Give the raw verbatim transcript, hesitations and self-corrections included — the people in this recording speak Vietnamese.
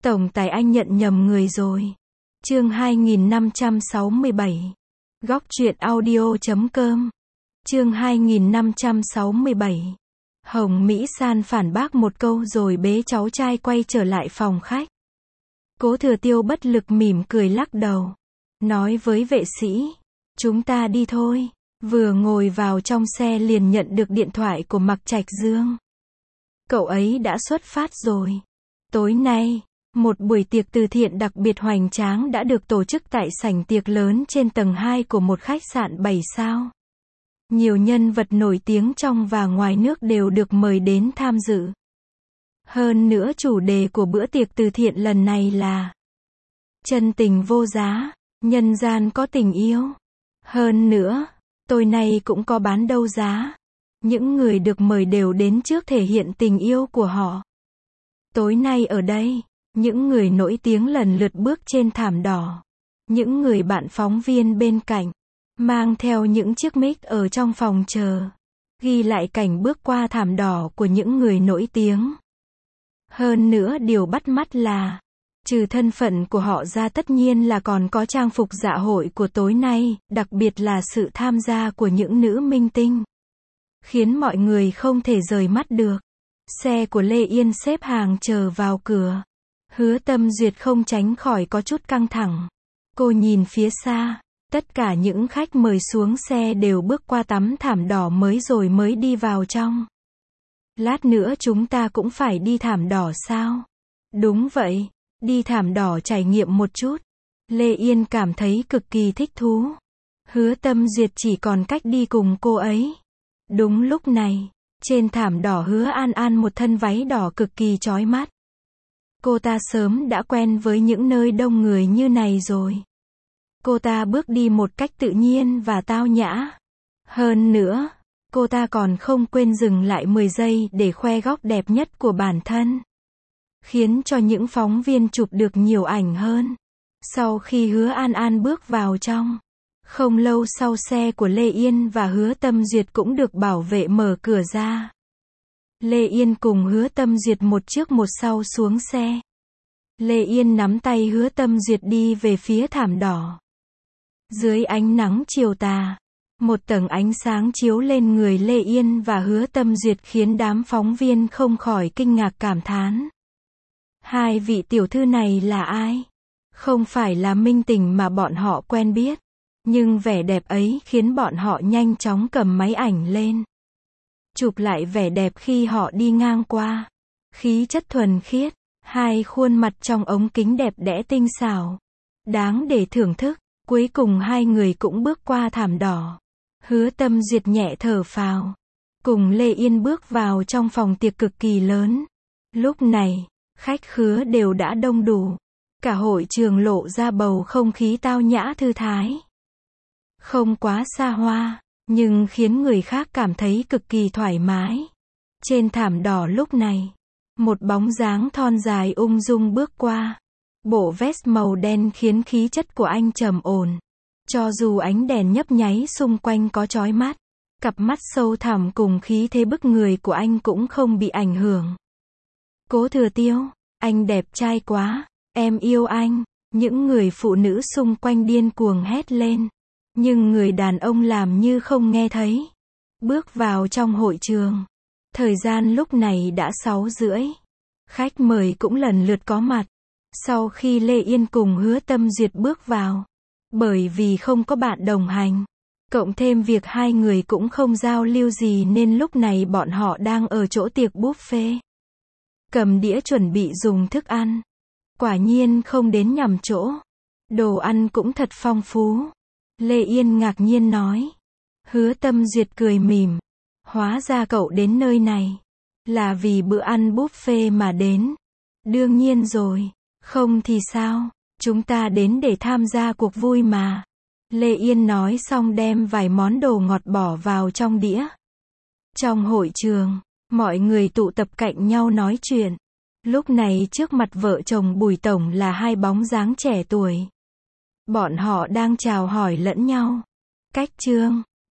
Tổng tài anh nhận nhầm người rồi. Chương hai nghìn năm trăm sáu mươi bảy. Góc truyện audio chấm com. Chương hai nghìn năm trăm sáu mươi bảy. Hồng Mỹ San phản bác một câu rồi bế cháu trai quay trở lại phòng khách. Cố Thừa Tiêu bất lực mỉm cười lắc đầu. Nói với vệ sĩ, chúng ta đi thôi. Vừa ngồi vào trong xe liền nhận được điện thoại của Mạc Trạch Dương. Cậu ấy đã xuất phát rồi. Tối nay, một buổi tiệc từ thiện đặc biệt hoành tráng đã được tổ chức tại sảnh tiệc lớn trên tầng hai của một khách sạn bảy sao. Nhiều nhân vật nổi tiếng trong và ngoài nước đều được mời đến tham dự. Hơn nữa chủ đề của bữa tiệc từ thiện lần này là chân tình vô giá, nhân gian có tình yêu. Hơn nữa, tối nay cũng có bán đấu giá. Những người được mời đều đến trước thể hiện tình yêu của họ. Tối nay ở đây, những người nổi tiếng lần lượt bước trên thảm đỏ. Những người bạn phóng viên bên cạnh, mang theo những chiếc mic ở trong phòng chờ, ghi lại cảnh bước qua thảm đỏ của những người nổi tiếng. Hơn nữa điều bắt mắt là, trừ thân phận của họ ra tất nhiên là còn có trang phục dạ hội của tối nay, đặc biệt là sự tham gia của những nữ minh tinh. Khiến mọi người không thể rời mắt được. Xe của Lê Yên xếp hàng chờ vào cửa. Hứa Tâm Duyệt không tránh khỏi có chút căng thẳng. Cô nhìn phía xa, tất cả những khách mời xuống xe đều bước qua tấm thảm đỏ mới rồi mới đi vào trong. Lát nữa chúng ta cũng phải đi thảm đỏ sao? Đúng vậy, đi thảm đỏ trải nghiệm một chút. Lê Yên cảm thấy cực kỳ thích thú. Hứa Tâm Duyệt chỉ còn cách đi cùng cô ấy. Đúng lúc này, trên thảm đỏ Hứa An An một thân váy đỏ cực kỳ chói mắt. Cô ta sớm đã quen với những nơi đông người như này rồi. Cô ta bước đi một cách tự nhiên và tao nhã. Hơn nữa, cô ta còn không quên dừng lại mười giây để khoe góc đẹp nhất của bản thân. Khiến cho những phóng viên chụp được nhiều ảnh hơn. Sau khi Hứa An An bước vào trong, không lâu sau xe của Lê Yên và Hứa Tâm Duyệt cũng được bảo vệ mở cửa ra. Lê Yên cùng Hứa Tâm Duyệt một trước một sau xuống xe. Lê Yên nắm tay Hứa Tâm Duyệt đi về phía thảm đỏ. Dưới ánh nắng chiều tà, một tầng ánh sáng chiếu lên người Lê Yên và Hứa Tâm Duyệt khiến đám phóng viên không khỏi kinh ngạc cảm thán. Hai vị tiểu thư này là ai? Không phải là minh tinh mà bọn họ quen biết. Nhưng vẻ đẹp ấy khiến bọn họ nhanh chóng cầm máy ảnh lên. Chụp lại vẻ đẹp khi họ đi ngang qua. Khí chất thuần khiết, hai khuôn mặt trong ống kính đẹp đẽ tinh xảo. Đáng để thưởng thức. Cuối cùng hai người cũng bước qua thảm đỏ. Hứa Tâm Duyệt nhẹ thở phào. Cùng Lê Yên bước vào trong phòng tiệc cực kỳ lớn. Lúc này, khách khứa đều đã đông đủ. Cả hội trường lộ ra bầu không khí tao nhã thư thái. Không quá xa hoa, nhưng khiến người khác cảm thấy cực kỳ thoải mái. Trên thảm đỏ lúc này, một bóng dáng thon dài ung dung bước qua. Bộ vest màu đen khiến khí chất của anh trầm ổn. Cho dù ánh đèn nhấp nháy xung quanh có chói mắt, cặp mắt sâu thẳm cùng khí thế bức người của anh cũng không bị ảnh hưởng. Cố Thừa Tiêu, anh đẹp trai quá, em yêu anh. Những người phụ nữ xung quanh điên cuồng hét lên. Nhưng người đàn ông làm như không nghe thấy. Bước vào trong hội trường. Thời gian lúc này đã sáu rưỡi. Khách mời cũng lần lượt có mặt. Sau khi Lê Yên cùng Hứa Tâm Duyệt bước vào. Bởi vì không có bạn đồng hành. Cộng thêm việc hai người cũng không giao lưu gì nên lúc này bọn họ đang ở chỗ tiệc buffet. Cầm đĩa chuẩn bị dùng thức ăn. Quả nhiên không đến nhầm chỗ. Đồ ăn cũng thật phong phú. Lê Yên ngạc nhiên nói. Hứa Tâm Duyệt cười mỉm. Hóa ra cậu đến nơi này là vì bữa ăn buffet mà đến. Đương nhiên rồi. Không thì sao, chúng ta đến để tham gia cuộc vui mà. Lê Yên nói xong đem vài món đồ ngọt bỏ vào trong đĩa. Trong hội trường, mọi người tụ tập cạnh nhau nói chuyện. Lúc này trước mặt vợ chồng Bùi Tổng là hai bóng dáng trẻ tuổi. Bọn họ đang chào hỏi lẫn nhau. Cách Trương,